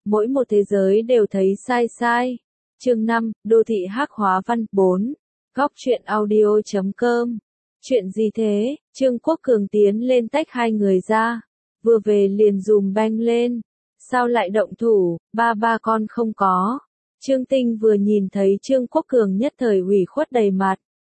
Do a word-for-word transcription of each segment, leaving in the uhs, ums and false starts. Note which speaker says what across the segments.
Speaker 1: mỗi một thế giới đều thấy sai sai. Chương năm, Đô thị hắc hóa văn. bốn. Góc truyện audio chấm com. Chuyện gì thế? Trương Quốc Cường tiến lên tách hai người ra. Vừa về liền dùm beng lên. Sao lại động thủ, ba ba con không có. Trương Tinh vừa nhìn thấy Trương Quốc Cường nhất thời ủy khuất đầy mặt.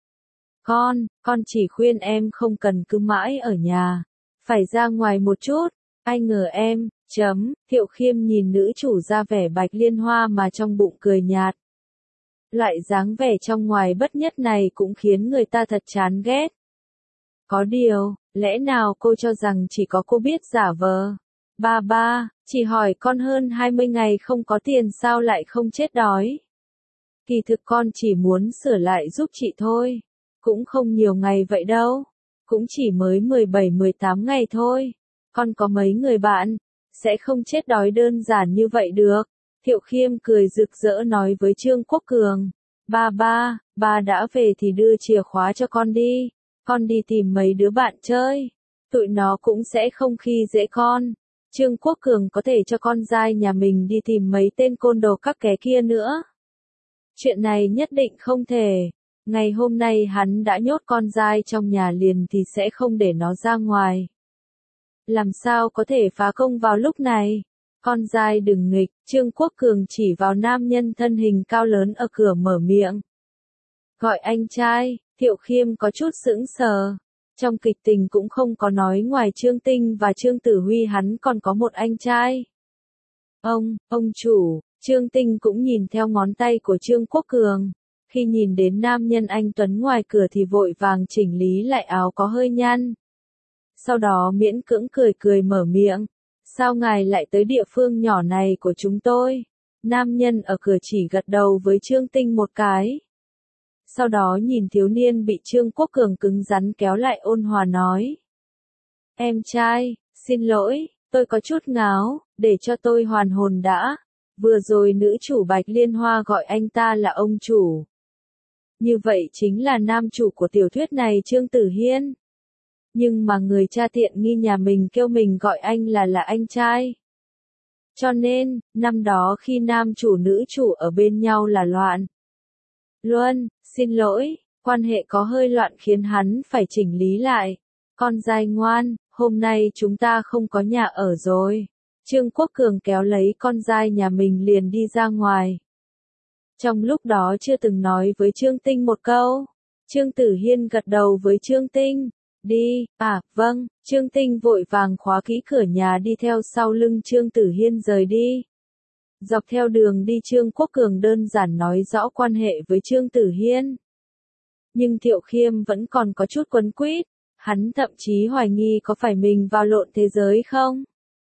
Speaker 1: Con, con chỉ khuyên em không cần cứ mãi ở nhà. Phải ra ngoài một chút. Ai ngờ em, chấm, Thiệu Khiêm nhìn nữ chủ ra vẻ bạch liên hoa mà trong bụng cười nhạt. Loại dáng vẻ trong ngoài bất nhất này cũng khiến người ta thật chán ghét. Có điều, lẽ nào cô cho rằng chỉ có cô biết giả vờ? Ba ba, chỉ hỏi con hơn hai mươi ngày không có tiền sao lại không chết đói? Kỳ thực con chỉ muốn sửa lại giúp chị thôi. Cũng không nhiều ngày vậy đâu. Cũng chỉ mới mười bảy mười tám ngày thôi. Con có mấy người bạn, sẽ không chết đói đơn giản như vậy được. Thiệu Khiêm cười rực rỡ nói với Trương Quốc Cường. Ba ba, ba đã về thì đưa chìa khóa cho con đi. Con đi tìm mấy đứa bạn chơi. Tụi nó cũng sẽ không khi dễ con. Trương Quốc Cường có thể cho con dai nhà mình đi tìm mấy tên côn đồ các ké kia nữa. Chuyện này nhất định không thể. Ngày hôm nay hắn đã nhốt con dai trong nhà liền thì sẽ không để nó ra ngoài. Làm sao có thể phá công vào lúc này? Con dai đừng nghịch, Trương Quốc Cường chỉ vào nam nhân thân hình cao lớn ở cửa mở miệng. Gọi anh trai, Thiệu Khiêm có chút sững sờ. Trong kịch tình cũng không có nói ngoài Trương Tinh và Trương Tử Huy hắn còn có một anh trai. Ông, ông chủ, Trương Tinh cũng nhìn theo ngón tay của Trương Quốc Cường. Khi nhìn đến nam nhân anh Tuấn ngoài cửa thì vội vàng chỉnh lý lại áo có hơi nhăn. Sau đó miễn cưỡng cười cười mở miệng. Sao ngài lại tới địa phương nhỏ này của chúng tôi? Nam nhân ở cửa chỉ gật đầu với Trương Tinh một cái. Sau đó nhìn thiếu niên bị Trương Quốc Cường cứng rắn kéo lại ôn hòa nói. Em trai, xin lỗi, tôi có chút ngáo, để cho tôi hoàn hồn đã. Vừa rồi nữ chủ Bạch Liên Hoa gọi anh ta là ông chủ. Như vậy chính là nam chủ của tiểu thuyết này Trương Tử Hiên. Nhưng mà người cha tiện nghi nhà mình kêu mình gọi anh là là anh trai. Cho nên, năm đó khi nam chủ nữ chủ ở bên nhau là loạn. Luân, xin lỗi, quan hệ có hơi loạn khiến hắn phải chỉnh lý lại. Con dai ngoan, hôm nay chúng ta không có nhà ở rồi. Trương Quốc Cường kéo lấy con dai nhà mình liền đi ra ngoài. Trong lúc đó chưa từng nói với Trương Tinh một câu. Trương Tử Hiên gật đầu với Trương Tinh. Đi, à, vâng, Trương Tinh vội vàng khóa kỹ cửa nhà đi theo sau lưng Trương Tử Hiên rời đi. Dọc theo đường đi Trương Quốc Cường đơn giản nói rõ quan hệ với Trương Tử Hiên. Nhưng Thiệu Khiêm vẫn còn có chút quấn quýt, hắn thậm chí hoài nghi có phải mình vào lộn thế giới không?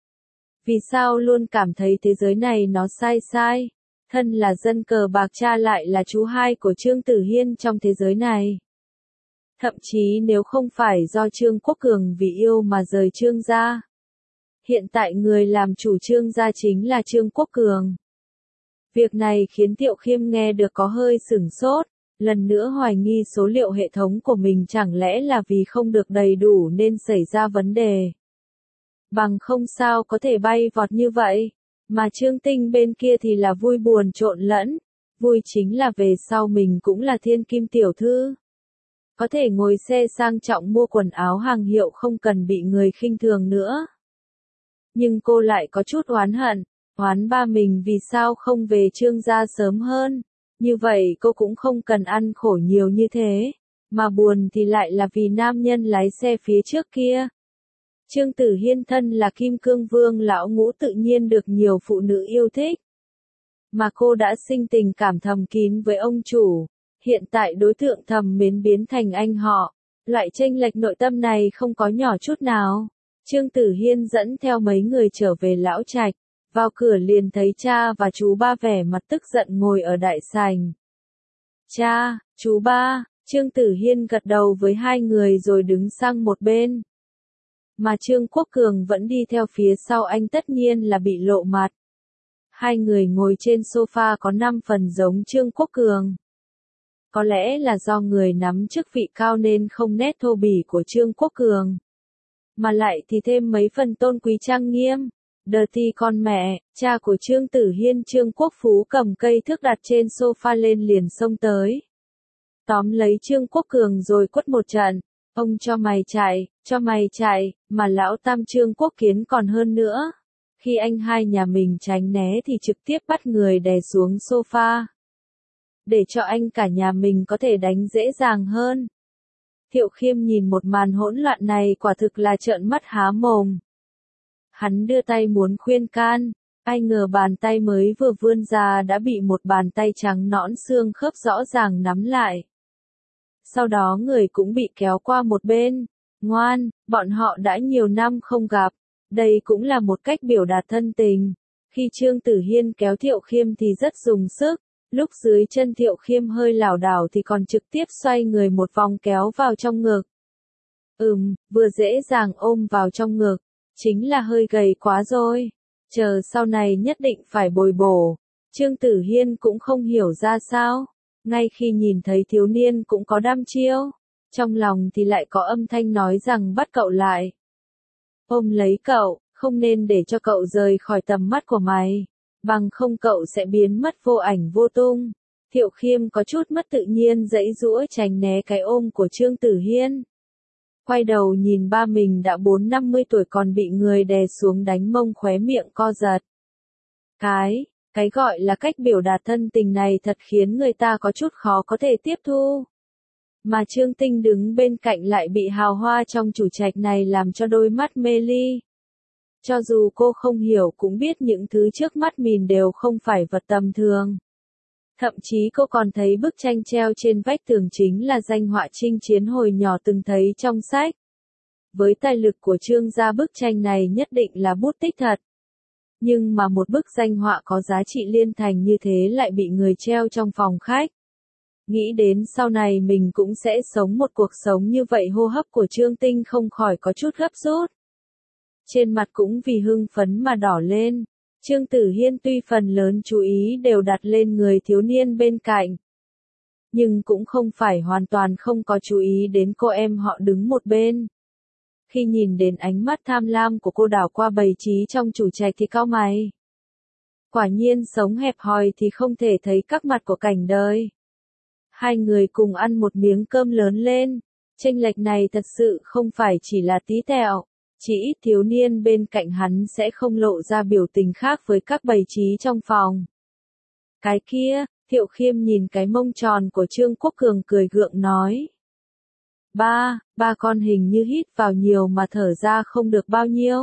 Speaker 1: Vì sao luôn cảm thấy thế giới này nó sai sai? Thân là dân cờ bạc cha lại là chú hai của Trương Tử Hiên trong thế giới này. Thậm chí nếu không phải do Trương Quốc Cường vì yêu mà rời Trương gia. Hiện tại người làm chủ Trương gia chính là Trương Quốc Cường. Việc này khiến Thiệu Khiêm nghe được có hơi sửng sốt, lần nữa hoài nghi số liệu hệ thống của mình chẳng lẽ là vì không được đầy đủ nên xảy ra vấn đề. Bằng không sao có thể bay vọt như vậy, mà Trương Tinh bên kia thì là vui buồn trộn lẫn, vui chính là về sau mình cũng là thiên kim tiểu thư. Có thể ngồi xe sang trọng mua quần áo hàng hiệu không cần bị người khinh thường nữa. Nhưng cô lại có chút oán hận, oán ba mình vì sao không về Trương gia sớm hơn. Như vậy cô cũng không cần ăn khổ nhiều như thế, mà buồn thì lại là vì nam nhân lái xe phía trước kia. Trương Tử Hiên thân là Kim Cương Vương lão ngũ tự nhiên được nhiều phụ nữ yêu thích. Mà cô đã sinh tình cảm thầm kín với ông chủ. Hiện tại đối tượng thầm mến biến thành anh họ. Loại chênh lệch nội tâm này không có nhỏ chút nào. Trương Tử Hiên dẫn theo mấy người trở về lão trạch. Vào cửa liền thấy cha và chú ba vẻ mặt tức giận ngồi ở đại sảnh. Cha, chú ba, Trương Tử Hiên gật đầu với hai người rồi đứng sang một bên. Mà Trương Quốc Cường vẫn đi theo phía sau anh tất nhiên là bị lộ mặt. Hai người ngồi trên sofa có năm phần giống Trương Quốc Cường. Có lẽ là do người nắm chức vị cao nên không nét thô bỉ của Trương Quốc Cường. Mà lại thì thêm mấy phần tôn quý trang nghiêm. Dirty con mẹ, cha của Trương Tử Hiên Trương Quốc Phú cầm cây thước đặt trên sofa lên liền xông tới. Tóm lấy Trương Quốc Cường rồi quất một trận. Ông cho mày chạy, cho mày chạy, mà lão tam Trương Quốc Kiến còn hơn nữa. Khi anh hai nhà mình tránh né thì trực tiếp bắt người đè xuống sofa. Để cho anh cả nhà mình có thể đánh dễ dàng hơn. Thiệu Khiêm nhìn một màn hỗn loạn này quả thực là trợn mắt há mồm. Hắn đưa tay muốn khuyên can, ai ngờ bàn tay mới vừa vươn ra đã bị một bàn tay trắng nõn xương khớp rõ ràng nắm lại. Sau đó người cũng bị kéo qua một bên. Ngoan, bọn họ đã nhiều năm không gặp. Đây cũng là một cách biểu đạt thân tình. Khi Trương Tử Hiên kéo Thiệu Khiêm thì rất dùng sức. Lúc dưới chân Thiệu Khiêm hơi lảo đảo thì còn trực tiếp xoay người một vòng kéo vào trong ngực. Ừm, vừa dễ dàng ôm vào trong ngực. Chính là hơi gầy quá rồi. Chờ sau này nhất định phải bồi bổ. Trương Tử Hiên cũng không hiểu ra sao. Ngay khi nhìn thấy thiếu niên cũng có đăm chiêu. Trong lòng thì lại có âm thanh nói rằng bắt cậu lại. Ôm lấy cậu, không nên để cho cậu rời khỏi tầm mắt của mày. Bằng không cậu sẽ biến mất vô ảnh vô tung. Thiệu Khiêm có chút mất tự nhiên giãy giũa tránh né cái ôm của Trương Tử Hiên. Quay đầu nhìn ba mình đã bốn năm mươi tuổi còn bị người đè xuống đánh mông khóe miệng co giật. Cái, cái gọi là cách biểu đạt thân tình này thật khiến người ta có chút khó có thể tiếp thu. Mà Trương Tinh đứng bên cạnh lại bị hào hoa trong chủ trạch này làm cho đôi mắt mê ly. Cho dù cô không hiểu cũng biết những thứ trước mắt mình đều không phải vật tầm thường. Thậm chí cô còn thấy bức tranh treo trên vách tường chính là danh họa chinh chiến hồi nhỏ từng thấy trong sách. Với tài lực của Trương gia bức tranh này nhất định là bút tích thật. Nhưng mà một bức danh họa có giá trị liên thành như thế lại bị người treo trong phòng khách. Nghĩ đến sau này mình cũng sẽ sống một cuộc sống như vậy, hô hấp của Trương Tinh không khỏi có chút gấp rút. Trên mặt cũng vì hưng phấn mà đỏ lên. Trương Tử Hiên tuy phần lớn chú ý đều đặt lên người thiếu niên bên cạnh. Nhưng cũng không phải hoàn toàn không có chú ý đến cô em họ đứng một bên. Khi nhìn đến ánh mắt tham lam của cô đảo qua bày trí trong chủ trạch thì cau mày. Quả nhiên sống hẹp hòi thì không thể thấy các mặt của cảnh đời. Hai người cùng ăn một miếng cơm lớn lên. Chênh lệch này thật sự không phải chỉ là tí tẹo. Chỉ ít thiếu niên bên cạnh hắn sẽ không lộ ra biểu tình khác với các bày trí trong phòng. Cái kia, Thiệu Khiêm nhìn cái mông tròn của Trương Quốc Cường cười gượng nói. Ba, ba con hình như hít vào nhiều mà thở ra không được bao nhiêu.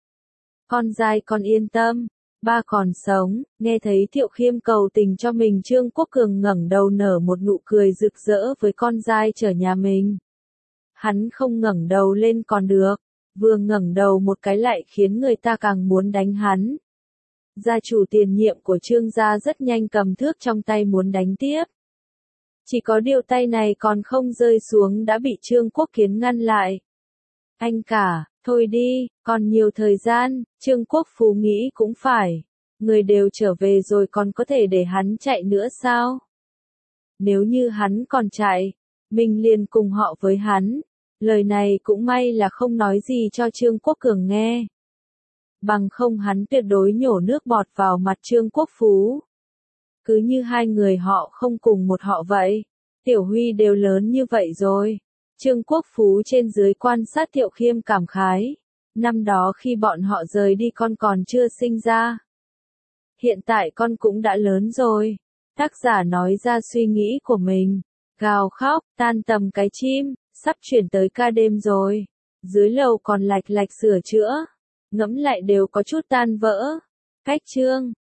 Speaker 1: Con dai con yên tâm, ba còn sống. Nghe thấy Thiệu Khiêm cầu tình cho mình, Trương Quốc Cường ngẩng đầu nở một nụ cười rực rỡ với con dai chở nhà mình. Hắn không ngẩng đầu lên còn được. Vừa ngẩng đầu một cái lại khiến người ta càng muốn đánh hắn. Gia chủ tiền nhiệm của Trương gia rất nhanh cầm thước trong tay muốn đánh tiếp. Chỉ có điều tay này còn không rơi xuống đã bị Trương Quốc Kiến ngăn lại. Anh cả, thôi đi, còn nhiều thời gian. Trương Quốc Phú nghĩ cũng phải. Người đều trở về rồi còn có thể để hắn chạy nữa sao? Nếu như hắn còn chạy, mình liền cùng họ với hắn. Lời này cũng may là không nói gì cho Trương Quốc Cường nghe. Bằng không hắn tuyệt đối nhổ nước bọt vào mặt Trương Quốc Phú. Cứ như hai người họ không cùng một họ vậy. Tiểu Huy đều lớn như vậy rồi. Trương Quốc Phú trên dưới quan sát Thiệu Khiêm cảm khái. Năm đó khi bọn họ rời đi con còn chưa sinh ra. Hiện tại con cũng đã lớn rồi. Tác giả nói ra suy nghĩ của mình. Gào khóc, tan tầm cái chim. Sắp chuyển tới ca đêm rồi. Dưới lầu còn lạch lạch sửa chữa. Ngẫm lại đều có chút tan vỡ. Cách chương.